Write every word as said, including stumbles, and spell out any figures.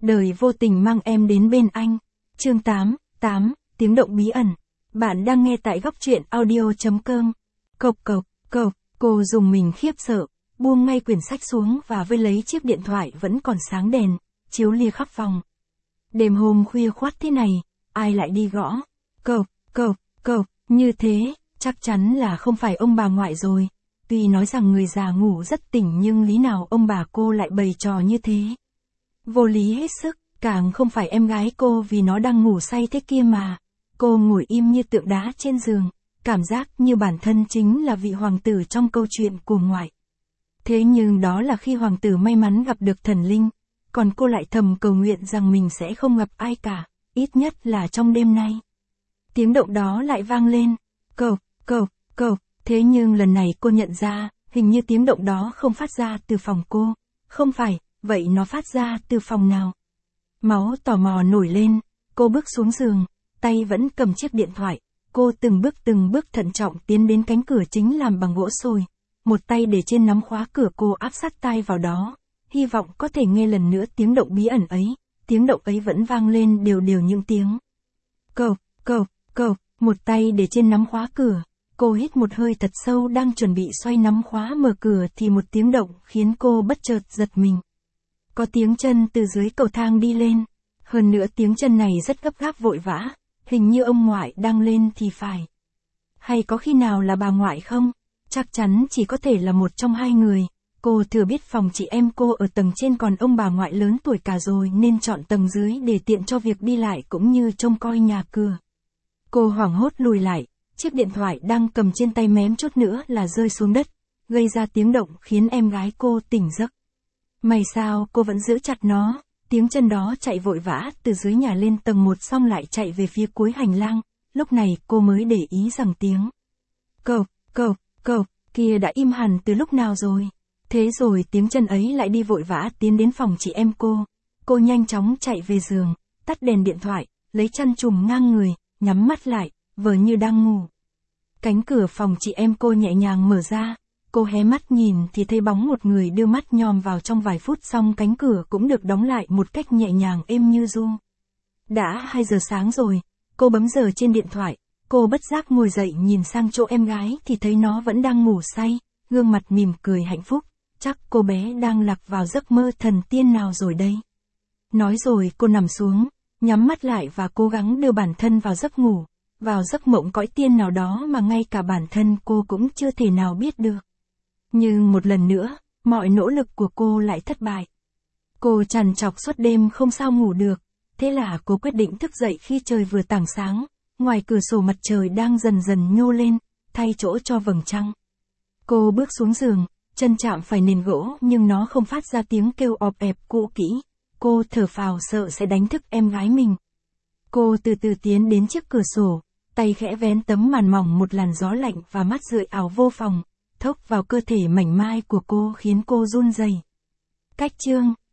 Đời vô tình mang em đến bên anh. Chương tám, tám, tiếng động bí ẩn. Bạn đang nghe tại góc truyện audio.com. Cộc cộc, cộc, cô dùng mình khiếp sợ, buông ngay quyển sách xuống và với lấy chiếc điện thoại vẫn còn sáng đèn, chiếu lia khắp phòng. Đêm hôm khuya khoắt thế này, ai lại đi gõ? Cộc, cộc, cộc, như thế, chắc chắn là không phải ông bà ngoại rồi. Tuy nói rằng người già ngủ rất tỉnh nhưng lý nào ông bà cô lại bày trò như thế. Vô lý hết sức, càng không phải em gái cô vì nó đang ngủ say thế kia mà. Cô ngồi im như tượng đá trên giường, cảm giác như bản thân chính là vị hoàng tử trong câu chuyện của ngoại. Thế nhưng đó là khi hoàng tử may mắn gặp được thần linh, còn cô lại thầm cầu nguyện rằng mình sẽ không gặp ai cả, ít nhất là trong đêm nay. Tiếng động đó lại vang lên, cộc, cộc, cộc, thế nhưng lần này cô nhận ra, hình như tiếng động đó không phát ra từ phòng cô. Không phải, vậy nó phát ra từ phòng nào? Máu tò mò nổi lên, cô bước xuống giường, tay vẫn cầm chiếc điện thoại, cô từng bước từng bước thận trọng tiến đến cánh cửa chính làm bằng gỗ sồi. Một tay để trên nắm khóa cửa, cô áp sát tai vào đó, hy vọng có thể nghe lần nữa tiếng động bí ẩn ấy. Tiếng động ấy vẫn vang lên đều đều những tiếng cộc, cộc, cộc, một tay để trên nắm khóa cửa. Cô hít một hơi thật sâu, đang chuẩn bị xoay nắm khóa mở cửa thì một tiếng động khiến cô bất chợt giật mình. Có tiếng chân từ dưới cầu thang đi lên, hơn nữa tiếng chân này rất gấp gáp vội vã, hình như ông ngoại đang lên thì phải. Hay có khi nào là bà ngoại không? Chắc chắn chỉ có thể là một trong hai người. Cô thừa biết phòng chị em cô ở tầng trên, còn ông bà ngoại lớn tuổi cả rồi nên chọn tầng dưới để tiện cho việc đi lại cũng như trông coi nhà cửa. Cô hoảng hốt lùi lại, chiếc điện thoại đang cầm trên tay mém chút nữa là rơi xuống đất, gây ra tiếng động khiến em gái cô tỉnh giấc. May sao cô vẫn giữ chặt nó. Tiếng chân đó chạy vội vã từ dưới nhà lên tầng một xong lại chạy về phía cuối hành lang. Lúc này cô mới để ý rằng tiếng cộc, cộc, cộc kia đã im hẳn từ lúc nào rồi. Thế rồi tiếng chân ấy lại đi vội vã tiến đến phòng chị em cô. Cô nhanh chóng chạy về giường, tắt đèn điện thoại, lấy chăn trùm ngang người, nhắm mắt lại, vờ như đang ngủ. Cánh cửa phòng chị em cô nhẹ nhàng mở ra. Cô hé mắt nhìn thì thấy bóng một người đưa mắt nhòm vào, trong vài phút xong cánh cửa cũng được đóng lại một cách nhẹ nhàng êm như ru. Đã hai giờ sáng rồi, cô bấm giờ trên điện thoại, cô bất giác ngồi dậy nhìn sang chỗ em gái thì thấy nó vẫn đang ngủ say, gương mặt mỉm cười hạnh phúc, chắc cô bé đang lạc vào giấc mơ thần tiên nào rồi đây. Nói rồi cô nằm xuống, nhắm mắt lại và cố gắng đưa bản thân vào giấc ngủ, vào giấc mộng cõi tiên nào đó mà ngay cả bản thân cô cũng chưa thể nào biết được. Nhưng một lần nữa, mọi nỗ lực của cô lại thất bại. Cô trằn trọc suốt đêm không sao ngủ được, thế là cô quyết định thức dậy khi trời vừa tảng sáng, ngoài cửa sổ mặt trời đang dần dần nhô lên, thay chỗ cho vầng trăng. Cô bước xuống giường, chân chạm phải nền gỗ nhưng nó không phát ra tiếng kêu ọp ẹp cũ kỹ. Cô thở phào sợ sẽ đánh thức em gái mình. Cô từ từ tiến đến chiếc cửa sổ, tay khẽ vén tấm màn mỏng, một làn gió lạnh và mát rượi ảo vô phòng, thốc vào cơ thể mảnh mai của cô khiến cô run rẩy. Cách chương